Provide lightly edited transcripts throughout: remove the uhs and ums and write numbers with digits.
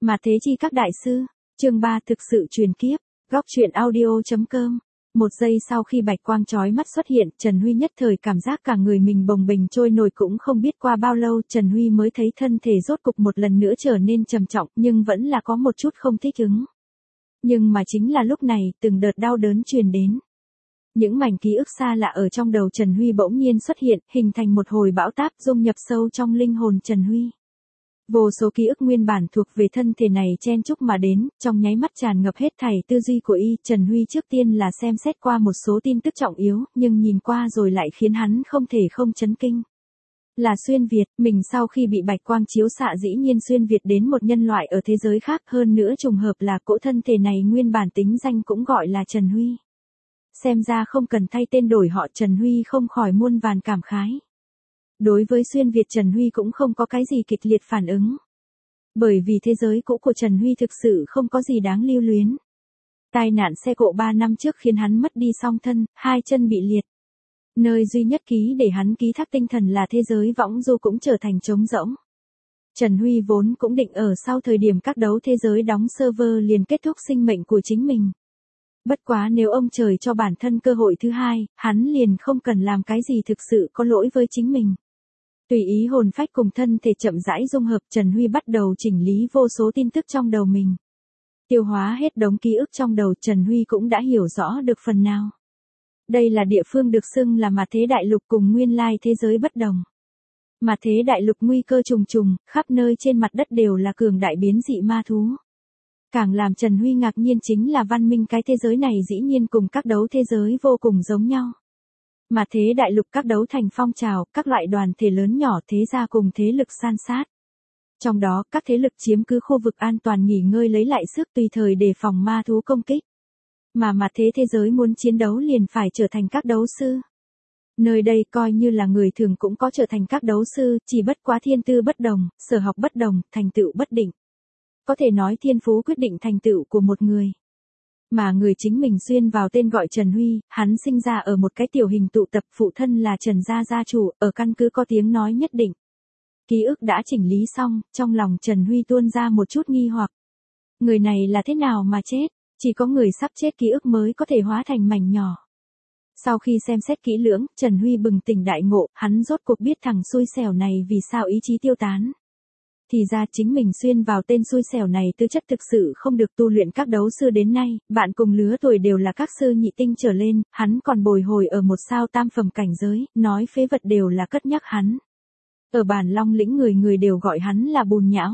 Mà thế chi các đại sư, chương 3 thực sự truyền kiếp, góc truyện audio.com. Một giây sau khi bạch quang chói mắt xuất hiện, Trần Huy nhất thời cảm giác cả người mình bồng bềnh trôi nổi, cũng không biết qua bao lâu Trần Huy mới thấy thân thể rốt cục một lần nữa trở nên trầm trọng, nhưng vẫn là có một chút không thích ứng. Nhưng mà chính là lúc này, từng đợt đau đớn truyền đến. Những mảnh ký ức xa lạ ở trong đầu Trần Huy bỗng nhiên xuất hiện, hình thành một hồi bão táp dung nhập sâu trong linh hồn Trần Huy. Vô số ký ức nguyên bản thuộc về thân thể này chen chúc mà đến, trong nháy mắt tràn ngập hết thảy tư duy của Trần Huy trước tiên là xem xét qua một số tin tức trọng yếu, nhưng nhìn qua rồi lại khiến hắn không thể không chấn kinh. Là xuyên Việt, mình sau khi bị bạch quang chiếu xạ dĩ nhiên xuyên Việt đến một nhân loại ở thế giới khác, hơn nữa trùng hợp là cỗ thân thể này nguyên bản tính danh cũng gọi là Trần Huy. Xem ra không cần thay tên đổi họ, Trần Huy không khỏi muôn vàn cảm khái. Đối với xuyên Việt, Trần Huy cũng không có cái gì kịch liệt phản ứng. Bởi vì thế giới cũ của Trần Huy thực sự không có gì đáng lưu luyến. Tai nạn xe cộ 3 năm trước khiến hắn mất đi song thân, 2 chân bị liệt. Nơi duy nhất ký để hắn ký thác tinh thần là thế giới võng du cũng trở thành trống rỗng. Trần Huy vốn cũng định ở sau thời điểm các đấu thế giới đóng server liền kết thúc sinh mệnh của chính mình. Bất quá nếu ông trời cho bản thân cơ hội thứ hai, hắn liền không cần làm cái gì thực sự có lỗi với chính mình. Tùy ý hồn phách cùng thân thể chậm rãi dung hợp, Trần Huy bắt đầu chỉnh lý vô số tin tức trong đầu mình. Tiêu hóa hết đống ký ức trong đầu, Trần Huy cũng đã hiểu rõ được phần nào. Đây là địa phương được xưng là Mà Thế Đại Lục, cùng nguyên lai thế giới bất đồng. Mà Thế Đại Lục nguy cơ trùng trùng, khắp nơi trên mặt đất đều là cường đại biến dị ma thú. Càng làm Trần Huy ngạc nhiên chính là văn minh cái thế giới này dĩ nhiên cùng các đấu thế giới vô cùng giống nhau. Mà Thế Đại Lục các đấu thành phong trào, các loại đoàn thể lớn nhỏ thế gia cùng thế lực san sát. Trong đó, các thế lực chiếm cứ khu vực an toàn nghỉ ngơi lấy lại sức, tùy thời đề phòng ma thú công kích. Mà thế giới muốn chiến đấu liền phải trở thành các đấu sư. Nơi đây coi như là người thường cũng có trở thành các đấu sư, chỉ bất quá thiên tư bất đồng, sở học bất đồng, thành tựu bất định. Có thể nói thiên phú quyết định thành tựu của một người. Mà người chính mình xuyên vào tên gọi Trần Huy, hắn sinh ra ở một cái tiểu hình tụ tập, phụ thân là Trần gia chủ, ở căn cứ có tiếng nói nhất định. Ký ức đã chỉnh lý xong, trong lòng Trần Huy tuôn ra một chút nghi hoặc. Người này là thế nào mà chết? Chỉ có người sắp chết ký ức mới có thể hóa thành mảnh nhỏ. Sau khi xem xét kỹ lưỡng, Trần Huy bừng tỉnh đại ngộ, hắn rốt cuộc biết thằng xui xẻo này vì sao ý chí tiêu tán. Thì ra chính mình xuyên vào tên xui xẻo này tư chất thực sự không được tu luyện các đấu sư đến nay, bạn cùng lứa tuổi đều là các sư nhị tinh trở lên, hắn còn bồi hồi ở một sao tam phẩm cảnh giới, nói phế vật đều là cất nhắc hắn. Ở bản Long Lĩnh người đều gọi hắn là bùn nhão.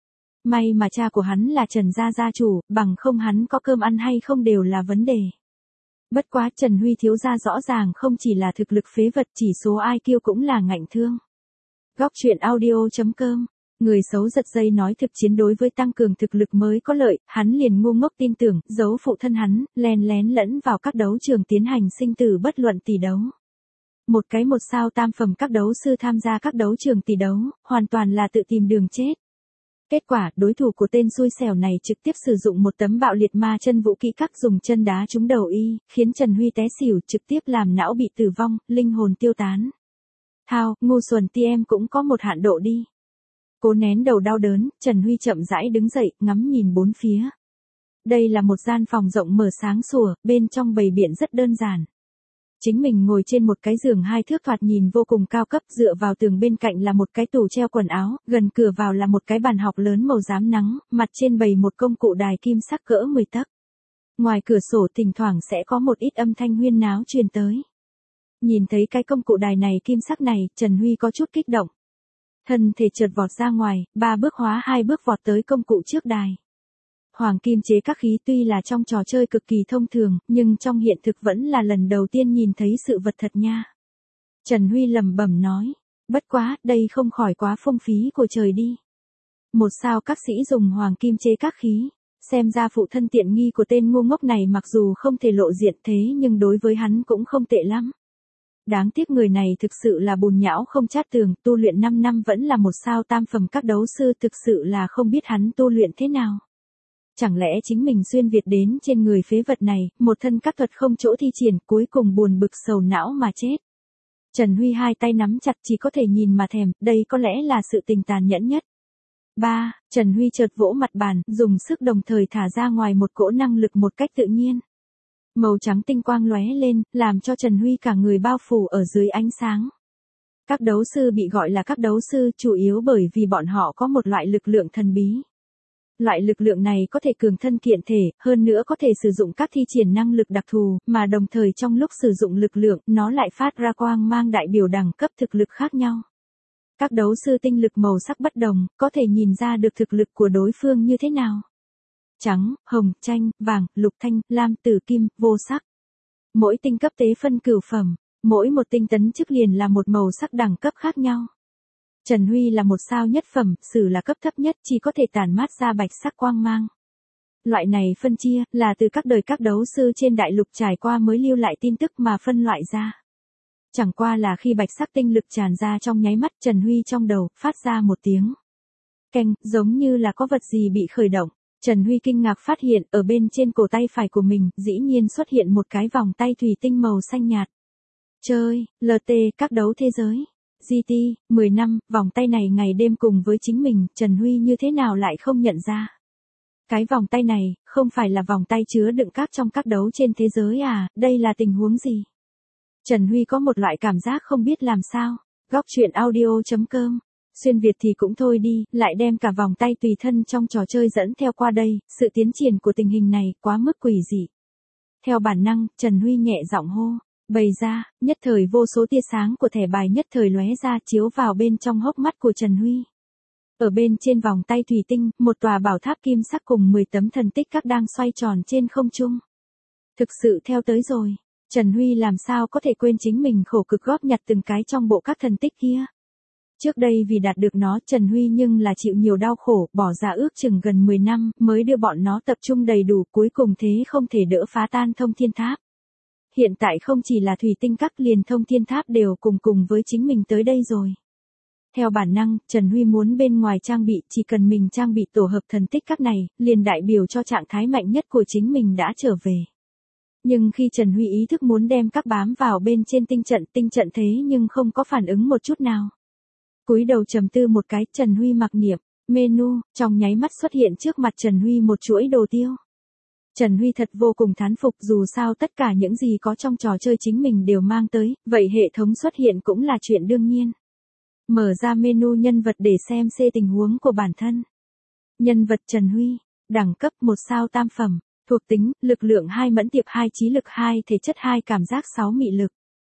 May mà cha của hắn là Trần gia chủ, bằng không hắn có cơm ăn hay không đều là vấn đề. Bất quá Trần Huy thiếu gia rõ ràng không chỉ là thực lực phế vật, chỉ số IQ cũng là ngạnh thương. Góc truyện audio.com. Người xấu giật dây nói thực chiến đối với tăng cường thực lực mới có lợi, hắn liền ngu ngốc tin tưởng, giấu phụ thân hắn, len lén lẫn vào các đấu trường tiến hành sinh tử bất luận tỷ đấu. Một sao tam phẩm các đấu sư tham gia các đấu trường tỷ đấu, hoàn toàn là tự tìm đường chết. Kết quả, đối thủ của tên xui xẻo này trực tiếp sử dụng một tấm bạo liệt ma chân vũ kỹ các dùng chân đá trúng đầu khiến Trần Huy té xỉu, trực tiếp làm não bị tử vong, linh hồn tiêu tán. Thao, ngu xuẩn ti em cũng có một hạn độ đi. Cố nén đầu đau đớn, Trần Huy chậm rãi đứng dậy, ngắm nhìn bốn phía. Đây là một gian phòng rộng mở sáng sủa, bên trong bày biện rất đơn giản. Chính mình ngồi trên một cái giường 2 thước thoạt nhìn vô cùng cao cấp, dựa vào tường bên cạnh là một cái tủ treo quần áo, gần cửa vào là một cái bàn học lớn màu xám nắng, mặt trên bày một công cụ đài kim sắc cỡ 10 tấc. Ngoài cửa sổ thỉnh thoảng sẽ có một ít âm thanh huyên náo truyền tới. Nhìn thấy cái công cụ đài này kim sắc này, Trần Huy có chút kích động. Thân thể chợt vọt ra ngoài, 3 bước hóa 2 bước vọt tới công cụ trước đài. Hoàng kim chế các khí tuy là trong trò chơi cực kỳ thông thường, nhưng trong hiện thực vẫn là lần đầu tiên nhìn thấy sự vật thật nha. Trần Huy lẩm bẩm nói, bất quá, đây không khỏi quá phung phí của trời đi. Một sao các sĩ dùng hoàng kim chế các khí, xem ra phụ thân tiện nghi của tên ngu ngốc này mặc dù không thể lộ diện thế nhưng đối với hắn cũng không tệ lắm. Đáng tiếc người này thực sự là bùn nhão không chát tường, tu luyện 5 năm vẫn là một sao tam phẩm các đấu sư, thực sự là không biết hắn tu luyện thế nào. Chẳng lẽ chính mình xuyên Việt đến trên người phế vật này, một thân các thuật không chỗ thi triển, cuối cùng buồn bực sầu não mà chết. Trần Huy 2 tay nắm chặt, chỉ có thể nhìn mà thèm, đây có lẽ là sự tình tàn nhẫn nhất. 3. Trần Huy chợt vỗ mặt bàn, dùng sức đồng thời thả ra ngoài một cỗ năng lực một cách tự nhiên. Màu trắng tinh quang lóe lên, làm cho Trần Huy cả người bao phủ ở dưới ánh sáng. Các đấu sư bị gọi là các đấu sư chủ yếu bởi vì bọn họ có một loại lực lượng thần bí. Loại lực lượng này có thể cường thân kiện thể, hơn nữa có thể sử dụng các thi triển năng lực đặc thù, mà đồng thời trong lúc sử dụng lực lượng, nó lại phát ra quang mang đại biểu đẳng cấp thực lực khác nhau. Các đấu sư tinh lực màu sắc bất đồng, có thể nhìn ra được thực lực của đối phương như thế nào. Trắng, hồng, chanh, vàng, lục thanh, lam, tử kim, vô sắc. Mỗi tinh cấp tế phân cửu phẩm, mỗi một tinh tấn chức liền là một màu sắc đẳng cấp khác nhau. Trần Huy là một sao nhất phẩm, Sử là cấp thấp nhất, chỉ có thể tản mát ra bạch sắc quang mang. Loại này phân chia, là từ các đời các đấu sư trên đại lục trải qua mới lưu lại tin tức mà phân loại ra. Chẳng qua là khi bạch sắc tinh lực tràn ra trong nháy mắt, Trần Huy trong đầu, phát ra một tiếng keng, giống như là có vật gì bị khởi động. Trần Huy kinh ngạc phát hiện, ở bên trên cổ tay phải của mình, dĩ nhiên xuất hiện một cái vòng tay thủy tinh màu xanh nhạt. Chơi, LT, các đấu thế giới. GT, 10 năm, vòng tay này ngày đêm cùng với chính mình, Trần Huy như thế nào lại không nhận ra. Cái vòng tay này, không phải là vòng tay chứa đựng các trong các đấu trên thế giới à, đây là tình huống gì? Trần Huy có một loại cảm giác không biết làm sao. Góc truyện audio.com. Xuyên Việt thì cũng thôi đi, lại đem cả vòng tay tùy thân trong trò chơi dẫn theo qua đây, sự tiến triển của tình hình này quá mức quỷ dị. Theo bản năng, Trần Huy nhẹ giọng hô. Bày ra, nhất thời vô số tia sáng của thẻ bài nhất thời lóe ra chiếu vào bên trong hốc mắt của Trần Huy. Ở bên trên vòng tay thủy tinh, một tòa bảo tháp kim sắc cùng 10 tấm thần tích các đang xoay tròn trên không trung. Thực sự theo tới rồi. Trần Huy làm sao có thể quên chính mình khổ cực góp nhặt từng cái trong bộ các thần tích kia. Trước đây vì đạt được nó, Trần Huy nhưng là chịu nhiều đau khổ, bỏ ra ước chừng gần 10 năm, mới đưa bọn nó tập trung đầy đủ, cuối cùng thế không thể đỡ phá tan thông thiên tháp. Hiện tại không chỉ là thủy tinh các, liền thông thiên tháp đều cùng với chính mình tới đây rồi. Theo bản năng, Trần Huy muốn bên ngoài trang bị, chỉ cần mình trang bị tổ hợp thần tích các này, liền đại biểu cho trạng thái mạnh nhất của chính mình đã trở về. Nhưng khi Trần Huy ý thức muốn đem các bám vào bên trên tinh trận thế nhưng không có phản ứng một chút nào. Cúi đầu trầm tư một cái, Trần Huy mặc niệm, menu, trong nháy mắt xuất hiện trước mặt Trần Huy một chuỗi đồ tiêu. Trần Huy thật vô cùng thán phục, dù sao tất cả những gì có trong trò chơi chính mình đều mang tới, vậy hệ thống xuất hiện cũng là chuyện đương nhiên. Mở ra menu nhân vật để xem tình huống của bản thân. Nhân vật Trần Huy, đẳng cấp 1 sao tam phẩm, thuộc tính, lực lượng 2, mẫn tiệp 2, trí lực 2, thể chất 2, cảm giác 6, mị lực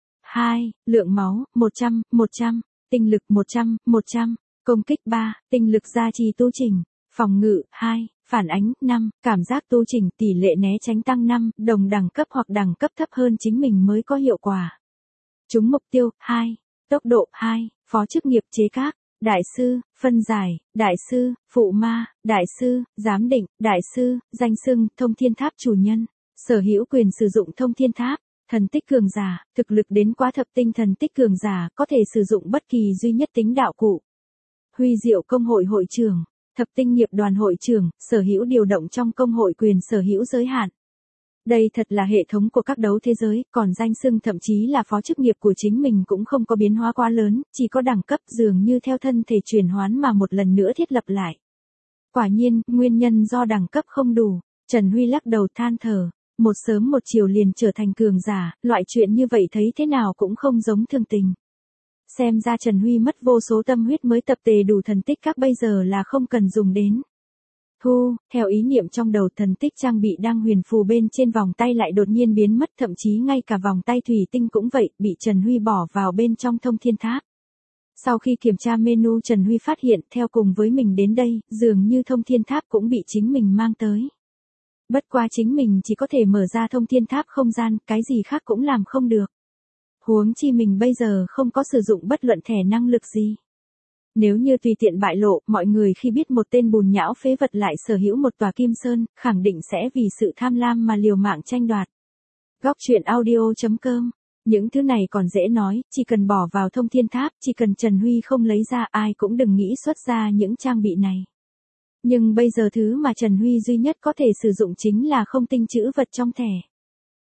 2, lượng máu 100, tinh lực 100, công kích 3, tinh lực gia trì tu chỉnh, phòng ngự 2, phản ánh 5, cảm giác tu chỉnh, tỷ lệ né tránh tăng 5, đồng đẳng cấp hoặc đẳng cấp thấp hơn chính mình mới có hiệu quả. Trúng mục tiêu 2, tốc độ 2, phó chức nghiệp chế các, đại sư, phân giải, đại sư, phụ ma, đại sư, giám định, đại sư, danh xưng, thông thiên tháp chủ nhân, sở hữu quyền sử dụng thông thiên tháp, thần tích cường giả, thực lực đến quá thập tinh thần tích cường giả, có thể sử dụng bất kỳ duy nhất tính đạo cụ. Huy diệu công hội hội trưởng, thập tinh nghiệp đoàn hội trưởng, sở hữu điều động trong công hội quyền sở hữu giới hạn. Đây thật là hệ thống của các đấu thế giới, còn danh xưng thậm chí là phó chức nghiệp của chính mình cũng không có biến hóa quá lớn, chỉ có đẳng cấp dường như theo thân thể chuyển hoán mà một lần nữa thiết lập lại. Quả nhiên, nguyên nhân do đẳng cấp không đủ, Trần Huy lắc đầu than thở, một sớm một chiều liền trở thành cường giả, loại chuyện như vậy thấy thế nào cũng không giống thường tình. Xem ra Trần Huy mất vô số tâm huyết mới tập tề đủ thần tích các, bây giờ là không cần dùng đến. Thu, theo ý niệm trong đầu, thần tích trang bị đang huyền phù bên trên vòng tay lại đột nhiên biến mất, thậm chí ngay cả vòng tay thủy tinh cũng vậy, bị Trần Huy bỏ vào bên trong thông thiên tháp. Sau khi kiểm tra menu, Trần Huy phát hiện, theo cùng với mình đến đây, dường như thông thiên tháp cũng bị chính mình mang tới. Bất quá chính mình chỉ có thể mở ra thông thiên tháp không gian, cái gì khác cũng làm không được. Huống chi mình bây giờ không có sử dụng bất luận thẻ năng lực gì. Nếu như tùy tiện bại lộ, mọi người khi biết một tên bùn nhão phế vật lại sở hữu một tòa kim sơn, khẳng định sẽ vì sự tham lam mà liều mạng tranh đoạt. Góc truyện audio.com. Những thứ này còn dễ nói, chỉ cần bỏ vào thông thiên tháp, chỉ cần Trần Huy không lấy ra, ai cũng đừng nghĩ xuất ra những trang bị này. Nhưng bây giờ thứ mà Trần Huy duy nhất có thể sử dụng chính là không tinh chữ vật trong thẻ.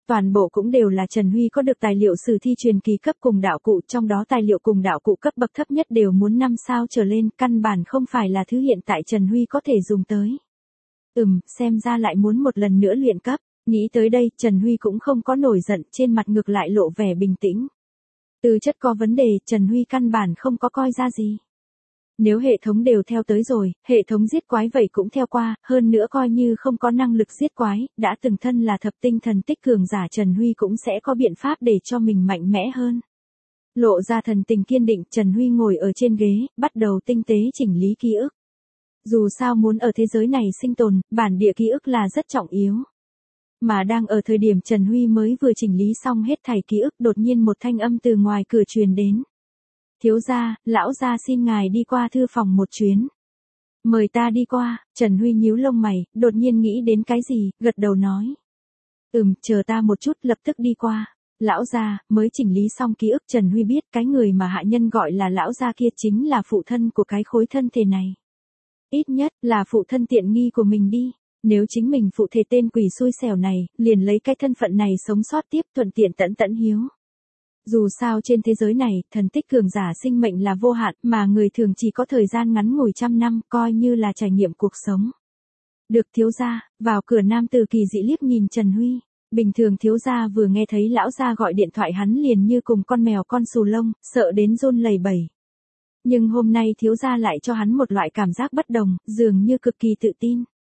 Toàn bộ cũng đều là Trần Huy có được tài liệu sử thi truyền kỳ cấp cùng đạo cụ, trong đó tài liệu cùng đạo cụ cấp bậc thấp nhất đều muốn 5 sao trở lên, căn bản không phải là thứ hiện tại Trần Huy có thể dùng tới. Xem ra lại muốn một lần nữa luyện cấp, nghĩ tới đây Trần Huy cũng không có nổi giận, trên mặt ngược lại lộ vẻ bình tĩnh. Tư chất có vấn đề, Trần Huy căn bản không có coi ra gì. Nếu hệ thống đều theo tới rồi, hệ thống giết quái vậy cũng theo qua, hơn nữa coi như không có năng lực giết quái, đã từng thân là thập tinh thần tích cường giả Trần Huy cũng sẽ có biện pháp để cho mình mạnh mẽ hơn. Lộ ra thần tình kiên định, Trần Huy ngồi ở trên ghế, bắt đầu tinh tế chỉnh lý ký ức. Dù sao muốn ở thế giới này sinh tồn, bản địa ký ức là rất trọng yếu. Mà đang ở thời điểm Trần Huy mới vừa chỉnh lý xong hết thảy ký ức, đột nhiên một thanh âm từ ngoài cửa truyền đến. Thiếu gia, lão gia xin ngài đi qua thư phòng một chuyến. Mời ta đi qua, Trần Huy nhíu lông mày, đột nhiên nghĩ đến cái gì, gật đầu nói. Chờ ta một chút, lập tức đi qua. Lão gia, mới chỉnh lý xong ký ức, Trần Huy biết cái người mà hạ nhân gọi là lão gia kia chính là phụ thân của cái khối thân thể này. Ít nhất là phụ thân tiện nghi của mình đi. Nếu chính mình phụ thể tên quỷ xui xẻo này, liền lấy cái thân phận này sống sót tiếp, thuận tiện tẫn tẫn hiếu. Dù sao trên thế giới này, thần tích cường giả sinh mệnh là vô hạn, mà người thường chỉ có thời gian ngắn ngủi 100 năm, coi như là trải nghiệm cuộc sống. Được thiếu gia, vào cửa nam tử kỳ dị liếc nhìn Trần Huy. Bình thường thiếu gia vừa nghe thấy lão gia gọi điện thoại hắn liền như cùng con mèo con xù lông, sợ đến run lẩy bẩy. Nhưng hôm nay thiếu gia lại cho hắn một loại cảm giác bất đồng, dường như cực kỳ tự tin.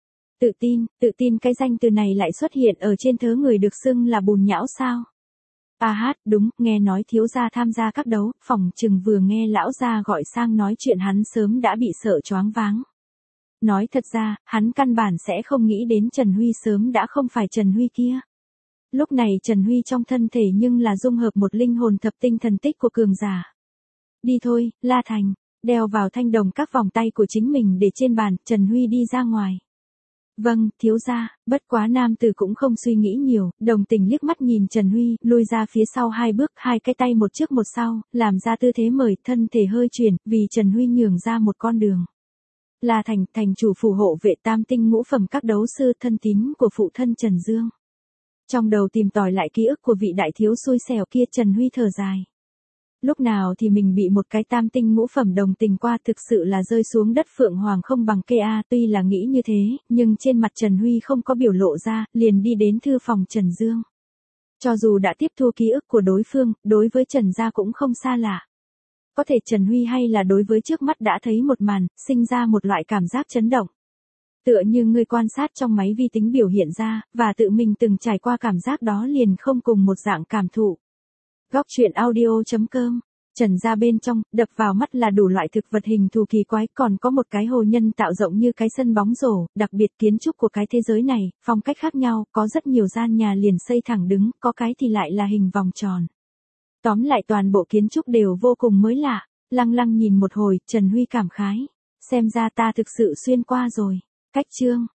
Tự tin cái danh từ này lại xuất hiện ở trên thớ người được xưng là bùn nhão sao? Đúng, nghe nói thiếu gia tham gia các đấu, phỏng chừng vừa nghe lão gia gọi sang nói chuyện hắn sớm đã bị sợ choáng váng. Nói thật ra, hắn căn bản sẽ không nghĩ đến Trần Huy sớm đã không phải Trần Huy kia. Lúc này Trần Huy trong thân thể nhưng là dung hợp một linh hồn thập tinh thần tích của cường giả. Đi thôi, La Thành, đeo vào thanh đồng các vòng tay của chính mình để trên bàn, Trần Huy đi ra ngoài. Vâng, thiếu gia, bất quá nam tử cũng không suy nghĩ nhiều, đồng tình liếc mắt nhìn Trần Huy, lui ra phía sau 2 bước, 2 cái tay một trước một sau, làm ra tư thế mời, thân thể hơi chuyển, vì Trần Huy nhường ra một con đường. La Thành, thành chủ phù hộ vệ tam tinh ngũ phẩm các đấu sư, thân tín của phụ thân Trần Dương. Trong đầu tìm tòi lại ký ức của vị đại thiếu xui xẻo kia, Trần Huy thở dài. Lúc nào thì mình bị một cái tam tinh ngũ phẩm đồng tình qua, thực sự là rơi xuống đất phượng hoàng không bằng cây a. Tuy là nghĩ như thế, nhưng trên mặt Trần Huy không có biểu lộ ra, liền đi đến thư phòng Trần Dương. Cho dù đã tiếp thu ký ức của đối phương, đối với Trần gia cũng không xa lạ. Có thể Trần Huy hay là đối với trước mắt đã thấy một màn, sinh ra một loại cảm giác chấn động. Tựa như người quan sát trong máy vi tính biểu hiện ra, và tự mình từng trải qua cảm giác đó liền không cùng một dạng cảm thụ. Góc truyện audio.com. Trần gia bên trong, đập vào mắt là đủ loại thực vật hình thù kỳ quái, còn có một cái hồ nhân tạo rộng như cái sân bóng rổ, đặc biệt kiến trúc của cái thế giới này, phong cách khác nhau, có rất nhiều gian nhà liền xây thẳng đứng, có cái thì lại là hình vòng tròn. Tóm lại toàn bộ kiến trúc đều vô cùng mới lạ. Lăng lăng nhìn một hồi, Trần Huy cảm khái. Xem ra ta thực sự xuyên qua rồi. Cách chương.